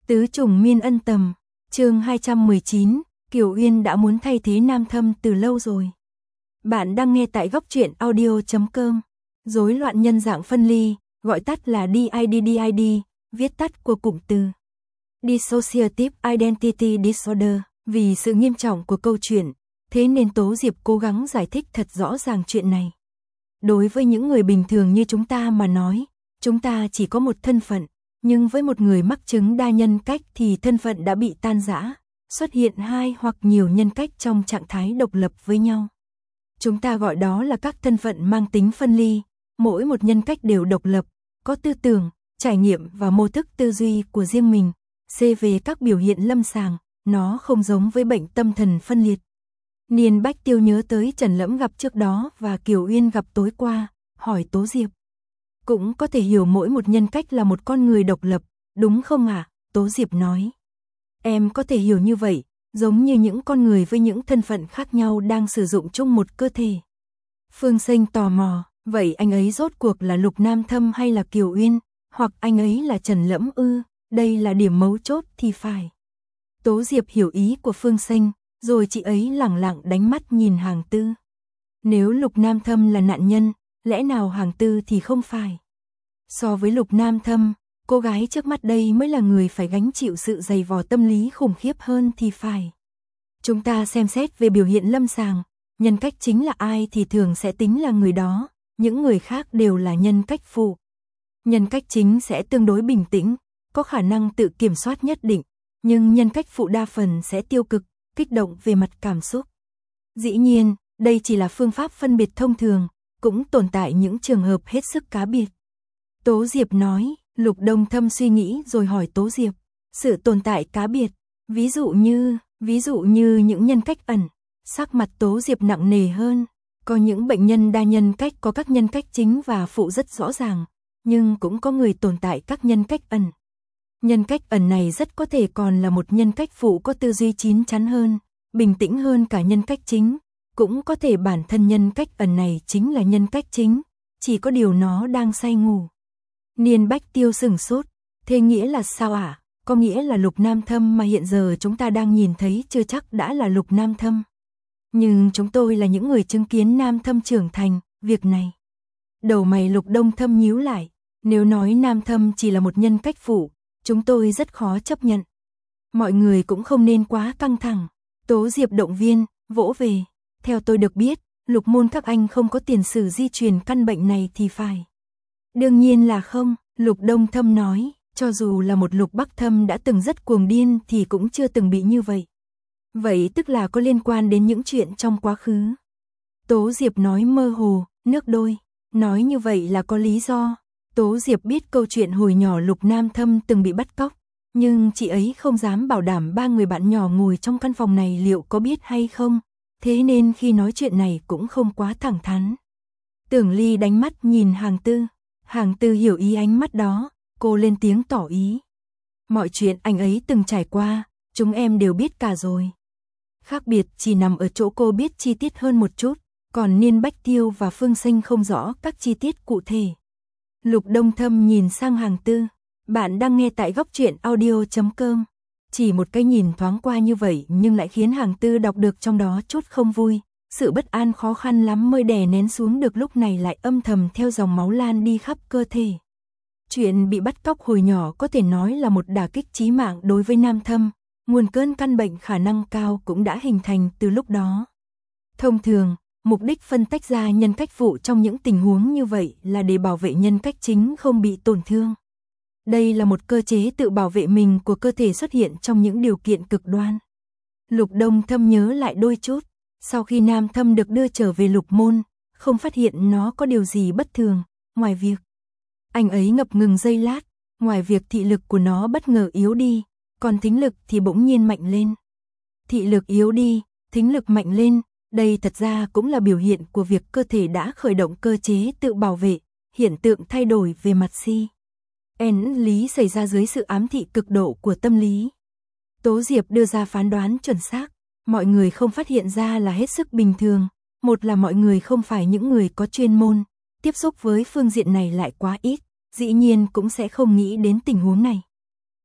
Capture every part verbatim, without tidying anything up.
Tứ trùng miên ân tầm, chương hai trăm mười chín, Kiều Uyên đã muốn thay thế Nam Thâm từ lâu rồi. Bạn đang nghe tại góc truyện audio chấm com. Rối loạn nhân dạng phân ly, gọi tắt là đê i đê đê i đê, viết tắt của cụm từ Dissociative Identity Disorder. Vì sự nghiêm trọng của câu chuyện, thế nên Tố Diệp cố gắng giải thích thật rõ ràng chuyện này. Đối với những người bình thường như chúng ta mà nói, chúng ta chỉ có một thân phận, nhưng với một người mắc chứng đa nhân cách thì thân phận đã bị tan rã, xuất hiện hai hoặc nhiều nhân cách trong trạng thái độc lập với nhau. Chúng ta gọi đó là các thân phận mang tính phân ly, mỗi một nhân cách đều độc lập, có tư tưởng, trải nghiệm và mô thức tư duy của riêng mình. C về các biểu hiện lâm sàng, nó không giống với bệnh tâm thần phân liệt. Niên Bách Tiêu nhớ tới Trần Lẫm gặp trước đó và Kiều Uyên gặp tối qua, hỏi Tố Diệp. Cũng có thể hiểu mỗi một nhân cách là một con người độc lập, đúng không ạ? À? Tố Diệp nói. Em có thể hiểu như vậy, giống như những con người với những thân phận khác nhau đang sử dụng chung một cơ thể. Phương Sinh tò mò, vậy anh ấy rốt cuộc là Lục Nam Thâm hay là Kiều Uyên, hoặc anh ấy là Trần Lẫm ư? Đây là điểm mấu chốt thì phải. Tố Diệp hiểu ý của Phương Sinh, rồi chị ấy lẳng lặng đánh mắt nhìn Hàng Tư. Nếu Lục Nam Thâm là nạn nhân, lẽ nào Hàng Tư thì không phải? So với Lục Nam Thâm, cô gái trước mắt đây mới là người phải gánh chịu sự dày vò tâm lý khủng khiếp hơn thì phải. Chúng ta xem xét về biểu hiện lâm sàng, nhân cách chính là ai thì thường sẽ tính là người đó, những người khác đều là nhân cách phụ. Nhân cách chính sẽ tương đối bình tĩnh, có khả năng tự kiểm soát nhất định, nhưng nhân cách phụ đa phần sẽ tiêu cực, kích động về mặt cảm xúc. Dĩ nhiên, đây chỉ là phương pháp phân biệt thông thường, cũng tồn tại những trường hợp hết sức cá biệt. Tố Diệp nói, Lục Đông Thâm suy nghĩ rồi hỏi Tố Diệp, sự tồn tại cá biệt, ví dụ như, ví dụ như những nhân cách ẩn. Sắc mặt Tố Diệp nặng nề hơn, có những bệnh nhân đa nhân cách có các nhân cách chính và phụ rất rõ ràng, nhưng cũng có người tồn tại các nhân cách ẩn. Nhân cách ẩn này rất có thể còn là một nhân cách phụ có tư duy chín chắn hơn, bình tĩnh hơn cả nhân cách chính, cũng có thể bản thân nhân cách ẩn này chính là nhân cách chính, chỉ có điều nó đang say ngủ. Niên Bách Tiêu sửng sốt, thế nghĩa là sao ạ? À? Có nghĩa là Lục Nam Thâm mà hiện giờ chúng ta đang nhìn thấy chưa chắc đã là Lục Nam Thâm. Nhưng chúng tôi là những người chứng kiến Nam Thâm trưởng thành, việc này. Đầu mày Lục Đông Thâm nhíu lại, nếu nói Nam Thâm chỉ là một nhân cách phụ, chúng tôi rất khó chấp nhận. Mọi người cũng không nên quá căng thẳng. Tố Diệp động viên, vỗ về. Theo tôi được biết, Lục môn các anh không có tiền sử di truyền căn bệnh này thì phải. Đương nhiên là không, Lục Đông Thâm nói, cho dù là một Lục Bắc Thâm đã từng rất cuồng điên thì cũng chưa từng bị như vậy. Vậy tức là có liên quan đến những chuyện trong quá khứ. Tố Diệp nói mơ hồ, nước đôi. Nói như vậy là có lý do. Tố Diệp biết câu chuyện hồi nhỏ Lục Nam Thâm từng bị bắt cóc, nhưng chị ấy không dám bảo đảm ba người bạn nhỏ ngồi trong căn phòng này liệu có biết hay không, thế nên khi nói chuyện này cũng không quá thẳng thắn. Tưởng Ly đánh mắt nhìn Hàng Tư, Hàng Tư hiểu ý ánh mắt đó, cô lên tiếng tỏ ý. Mọi chuyện anh ấy từng trải qua, chúng em đều biết cả rồi. Khác biệt chỉ nằm ở chỗ cô biết chi tiết hơn một chút, còn Niên Bách Tiêu và Phương Sinh không rõ các chi tiết cụ thể. Lục Đông Thâm nhìn sang Hàng Tư, bạn đang nghe tại góc truyện audio chấm com. Chỉ một cái nhìn thoáng qua như vậy nhưng lại khiến Hàng Tư đọc được trong đó chút không vui, sự bất an khó khăn lắm mới đè nén xuống được lúc này lại âm thầm theo dòng máu lan đi khắp cơ thể. Chuyện bị bắt cóc hồi nhỏ có thể nói là một đả kích chí mạng đối với Nam Thâm, nguồn cơn căn bệnh khả năng cao cũng đã hình thành từ lúc đó. Thông thường, mục đích phân tách ra nhân cách phụ trong những tình huống như vậy là để bảo vệ nhân cách chính không bị tổn thương. Đây là một cơ chế tự bảo vệ mình của cơ thể xuất hiện trong những điều kiện cực đoan. Lục Đông Thâm nhớ lại đôi chút, sau khi Nam Thâm được đưa trở về Lục môn, không phát hiện nó có điều gì bất thường, ngoài việc anh ấy ngập ngừng giây lát, ngoài việc thị lực của nó bất ngờ yếu đi, còn thính lực thì bỗng nhiên mạnh lên. Thị lực yếu đi, thính lực mạnh lên, đây thật ra cũng là biểu hiện của việc cơ thể đã khởi động cơ chế tự bảo vệ, hiện tượng thay đổi về mặt si. En lý xảy ra dưới sự ám thị cực độ của tâm lý. Tố Diệp đưa ra phán đoán chuẩn xác, mọi người không phát hiện ra là hết sức bình thường, một là mọi người không phải những người có chuyên môn, tiếp xúc với phương diện này lại quá ít, dĩ nhiên cũng sẽ không nghĩ đến tình huống này.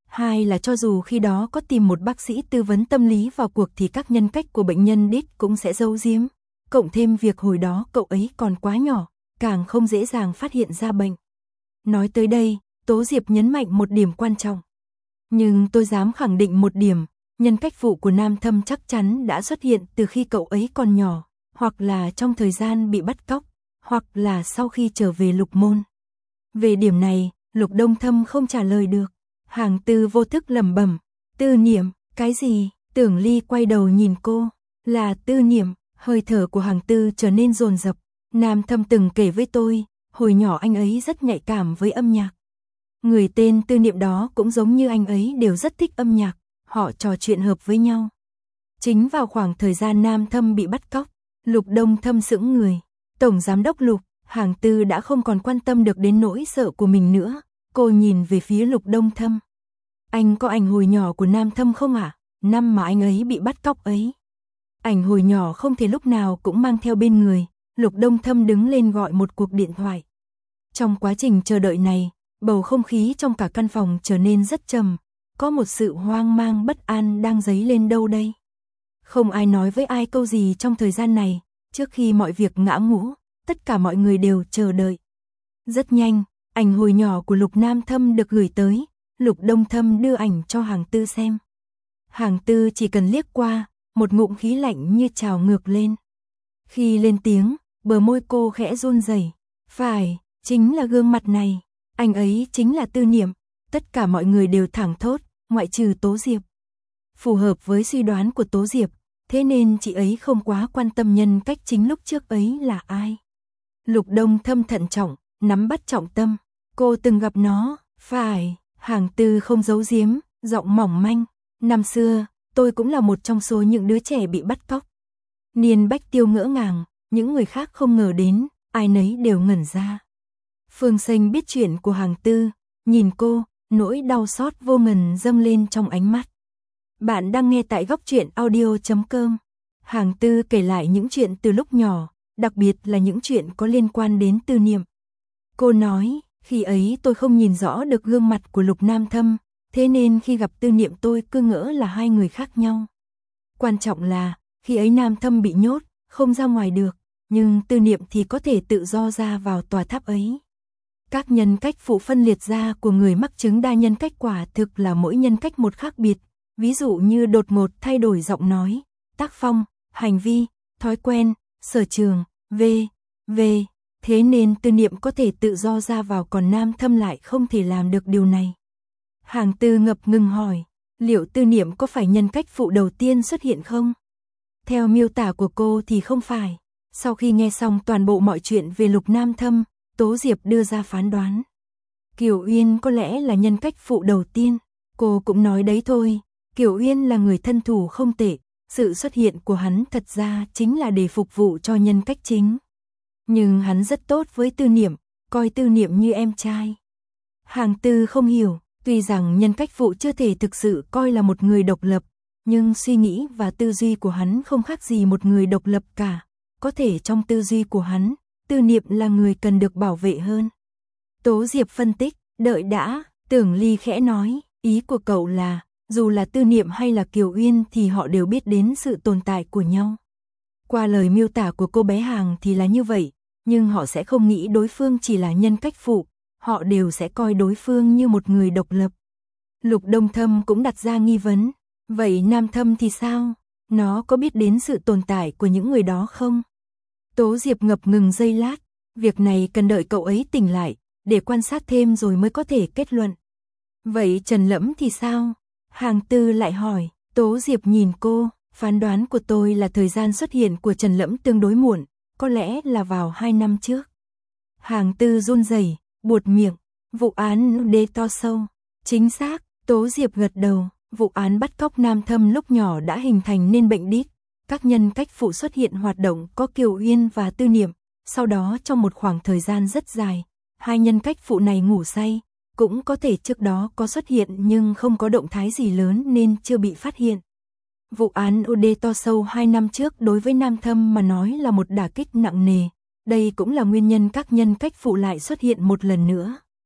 Hai là cho dù khi đó có tìm một bác sĩ tư vấn tâm lý vào cuộc thì các nhân cách của bệnh nhân đít cũng sẽ giấu giếm. Cộng thêm việc hồi đó cậu ấy còn quá nhỏ, càng không dễ dàng phát hiện ra bệnh. Nói tới đây, Tố Diệp nhấn mạnh một điểm quan trọng. Nhưng tôi dám khẳng định một điểm, nhân cách phụ của Nam Thâm chắc chắn đã xuất hiện từ khi cậu ấy còn nhỏ, hoặc là trong thời gian bị bắt cóc, hoặc là sau khi trở về Lục Môn. Về điểm này, Lục Đông Thâm không trả lời được. Hàng Tư vô thức lẩm bẩm, Tư Niệm, cái gì? Tưởng Ly quay đầu nhìn cô, là Tư Niệm. Hơi thở của Hàng Tư trở nên dồn dập. Nam Thâm từng kể với tôi, hồi nhỏ anh ấy rất nhạy cảm với âm nhạc. Người tên Tư Niệm đó cũng giống như anh ấy đều rất thích âm nhạc, họ trò chuyện hợp với nhau. Chính vào khoảng thời gian Nam Thâm bị bắt cóc, Lục Đông Thâm sững người. Tổng giám đốc Lục, Hàng Tư đã không còn quan tâm được đến nỗi sợ của mình nữa. Cô nhìn về phía Lục Đông Thâm. Anh có ảnh hồi nhỏ của Nam Thâm không ạ? À? Năm mà anh ấy bị bắt cóc ấy. Ảnh hồi nhỏ không thể lúc nào cũng mang theo bên người. Lục Đông Thâm đứng lên gọi một cuộc điện thoại. Trong quá trình chờ đợi này, bầu không khí trong cả căn phòng trở nên rất trầm. Có một sự hoang mang bất an đang dấy lên đâu đây. Không ai nói với ai câu gì trong thời gian này. Trước khi mọi việc ngã ngũ, tất cả mọi người đều chờ đợi. Rất nhanh, ảnh hồi nhỏ của Lục Nam Thâm được gửi tới. Lục Đông Thâm đưa ảnh cho Hàng Tư xem. Hàng Tư chỉ cần liếc qua, một ngụm khí lạnh như trào ngược lên. Khi lên tiếng, bờ môi cô khẽ run rẩy. Phải, chính là gương mặt này. Anh ấy chính là Tư Niệm. Tất cả mọi người đều thảng thốt, ngoại trừ Tố Diệp. Phù hợp với suy đoán của Tố Diệp, thế nên chị ấy không quá quan tâm nhân cách chính lúc trước ấy là ai. Lục Đông Thâm thận trọng, nắm bắt trọng tâm. Cô từng gặp nó, phải. Hàng Tư không giấu giếm, giọng mỏng manh. Năm xưa, tôi cũng là một trong số những đứa trẻ bị bắt cóc. Niên Bách Tiêu ngỡ ngàng, những người khác không ngờ đến, ai nấy đều ngẩn ra. Phương Sênh biết chuyện của Hàng Tư, nhìn cô, nỗi đau xót vô ngần dâng lên trong ánh mắt. Bạn đang nghe tại góc truyện audio chấm com. Hàng Tư kể lại những chuyện từ lúc nhỏ, đặc biệt là những chuyện có liên quan đến Tư Niệm. Cô nói, khi ấy tôi không nhìn rõ được gương mặt của Lục Nam Thâm, thế nên khi gặp Tư Niệm tôi cứ ngỡ là hai người khác nhau. Quan trọng là, khi ấy Nam Thâm bị nhốt, không ra ngoài được, nhưng Tư Niệm thì có thể tự do ra vào tòa tháp ấy. Các nhân cách phụ phân liệt ra của người mắc chứng đa nhân cách quả thực là mỗi nhân cách một khác biệt, ví dụ như đột ngột thay đổi giọng nói, tác phong, hành vi, thói quen, sở trường, vân vân. Thế nên Tư Niệm có thể tự do ra vào còn Nam Thâm lại không thể làm được điều này. Hàng Tư ngập ngừng hỏi, liệu Tư Niệm có phải nhân cách phụ đầu tiên xuất hiện không? Theo miêu tả của cô thì không phải. Sau khi nghe xong toàn bộ mọi chuyện về Lục Nam Thâm, Tố Diệp đưa ra phán đoán. Kiều Uyên có lẽ là nhân cách phụ đầu tiên. Cô cũng nói đấy thôi, Kiều Uyên là người thân thủ không tệ, sự xuất hiện của hắn thật ra chính là để phục vụ cho nhân cách chính. Nhưng hắn rất tốt với Tư Niệm, coi Tư Niệm như em trai. Hàng Tư không hiểu, tuy rằng nhân cách phụ chưa thể thực sự coi là một người độc lập, nhưng suy nghĩ và tư duy của hắn không khác gì một người độc lập cả. Có thể trong tư duy của hắn, Tư Niệm là người cần được bảo vệ hơn. Tố Diệp phân tích, đợi đã, Tưởng Ly khẽ nói, ý của cậu là, dù là Tư Niệm hay là Kiều Uyên thì họ đều biết đến sự tồn tại của nhau. Qua lời miêu tả của cô bé Hàng thì là như vậy, nhưng họ sẽ không nghĩ đối phương chỉ là nhân cách phụ, họ đều sẽ coi đối phương như một người độc lập. Lục Đông Thâm cũng đặt ra nghi vấn, vậy Nam Thâm thì sao? Nó có biết đến sự tồn tại của những người đó không? Tố Diệp ngập ngừng giây lát, việc này cần đợi cậu ấy tỉnh lại, để quan sát thêm rồi mới có thể kết luận. Vậy Trần Lẫm thì sao? Hàng Tư lại hỏi, Tố Diệp nhìn cô, phán đoán của tôi là thời gian xuất hiện của Trần Lẫm tương đối muộn, có lẽ là vào hai năm trước. Hàng Tư run rẩy, buột miệng, vụ án đê to sâu. Chính xác, Tố Diệp gật đầu, vụ án bắt cóc Nam Thâm lúc nhỏ đã hình thành nên bệnh đít. Các nhân cách phụ xuất hiện hoạt động có Kiều Uyên và Tư Niệm, sau đó trong một khoảng thời gian rất dài, hai nhân cách phụ này ngủ say, cũng có thể trước đó có xuất hiện nhưng không có động thái gì lớn nên chưa bị phát hiện. Vụ án ô đê to sâu hai năm trước đối với Nam Thâm mà nói là một đả kích nặng nề, đây cũng là nguyên nhân các nhân cách phụ lại xuất hiện một lần nữa.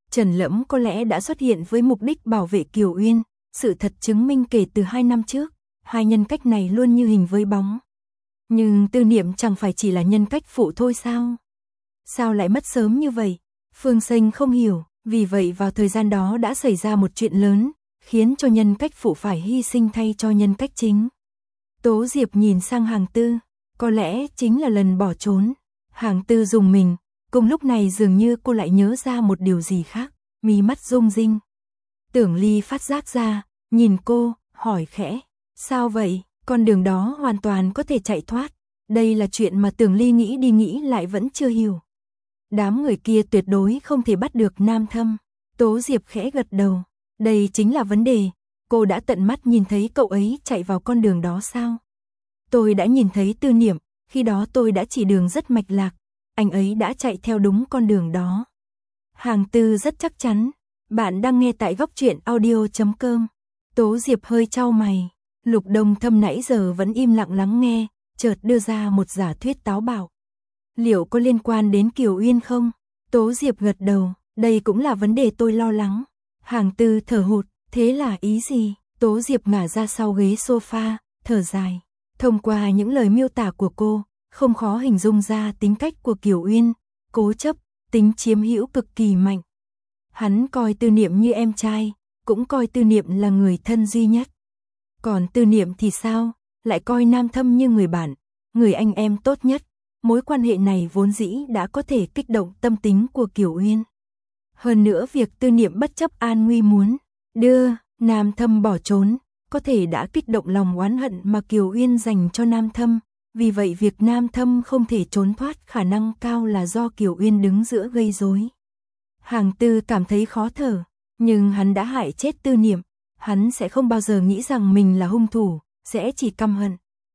Trần Lẫm có lẽ đã xuất hiện với mục đích bảo vệ Kiều Uyên, sự thật chứng minh kể từ hai năm trước, hai nhân cách này luôn như hình với bóng. Nhưng Tư Niệm chẳng phải chỉ là nhân cách phụ thôi sao? Sao lại mất sớm như vậy? Phương Sênh không hiểu, vì vậy vào thời gian đó đã xảy ra một chuyện lớn, khiến cho nhân cách phụ phải hy sinh thay cho nhân cách chính. Tố Diệp nhìn sang Hàng Tư, có lẽ chính là lần bỏ trốn. Hàng Tư rùng mình, cùng lúc này dường như cô lại nhớ ra một điều gì khác, mí mắt rung rinh. Tưởng Ly phát giác ra, nhìn cô, hỏi khẽ, sao vậy, con đường đó hoàn toàn có thể chạy thoát. Đây là chuyện mà Tưởng Ly nghĩ đi nghĩ lại vẫn chưa hiểu. Đám người kia tuyệt đối không thể bắt được Nam Thâm. Tố Diệp khẽ gật đầu, đây chính là vấn đề, cô đã tận mắt nhìn thấy cậu ấy chạy vào con đường đó sao? Tôi đã nhìn thấy Tư Niệm, khi đó tôi đã chỉ đường rất mạch lạc, anh ấy đã chạy theo đúng con đường đó. Hàng Tư rất chắc chắn, bạn đang nghe tại góc truyện audio chấm com. Tố Diệp hơi chau mày, Lục Đông Thâm nãy giờ vẫn im lặng lắng nghe, chợt đưa ra một giả thuyết táo bạo. Liệu có liên quan đến Kiều Uyên không? Tố Diệp gật đầu, đây cũng là vấn đề tôi lo lắng. Hàng Tư thở hụt, thế là ý gì? Tố Diệp ngả ra sau ghế sofa, thở dài. Thông qua những lời miêu tả của cô, không khó hình dung ra tính cách của Kiều Uyên, cố chấp, tính chiếm hữu cực kỳ mạnh. Hắn coi Tư Niệm như em trai, cũng coi Tư Niệm là người thân duy nhất. Còn Tư Niệm thì sao? Lại coi Nam Thâm như người bạn, người anh em tốt nhất. Mối quan hệ này vốn dĩ đã có thể kích động tâm tính của Kiều Uyên. Hơn nữa việc Tư Niệm bất chấp an nguy muốn đưa Nam Thâm bỏ trốn, có thể đã kích động lòng oán hận mà Kiều Uyên dành cho Nam Thâm. Vì vậy việc Nam Thâm không thể trốn thoát khả năng cao là do Kiều Uyên đứng giữa gây rối. Hàng Tư cảm thấy khó thở, nhưng hắn đã hại chết Tư Niệm, hắn sẽ không bao giờ nghĩ rằng mình là hung thủ, sẽ chỉ căm hận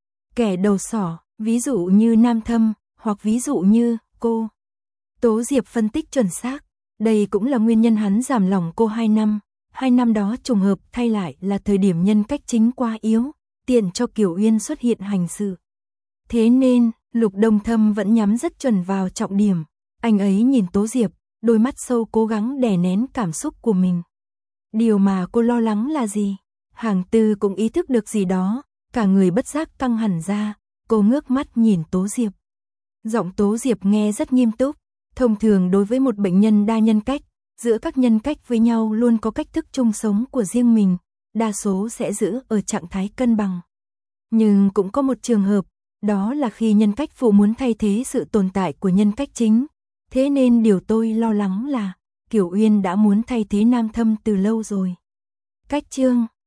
kẻ đầu sỏ, ví dụ như Nam Thâm, hoặc ví dụ như cô. Tố Diệp phân tích chuẩn xác, đây cũng là nguyên nhân hắn giảm lòng cô hai năm. Hai năm đó trùng hợp thay lại là thời điểm nhân cách chính quá yếu, tiện cho Kiều Uyên xuất hiện hành sự. Thế nên, Lục Đông Thâm vẫn nhắm rất chuẩn vào trọng điểm. Anh ấy nhìn Tố Diệp, đôi mắt sâu cố gắng đè nén cảm xúc của mình. Điều mà cô lo lắng là gì? Hàng Tư cũng ý thức được gì đó, cả người bất giác căng hẳn ra, cô ngước mắt nhìn Tố Diệp. Giọng Tố Diệp nghe rất nghiêm túc, thông thường đối với một bệnh nhân đa nhân cách, giữa các nhân cách với nhau luôn có cách thức chung sống của riêng mình, đa số sẽ giữ ở trạng thái cân bằng. Nhưng cũng có một trường hợp, đó là khi nhân cách phụ muốn thay thế sự tồn tại của nhân cách chính. Thế nên điều tôi lo lắng là Kiều Uyên đã muốn thay thế Nam Thâm từ lâu rồi. Cách chương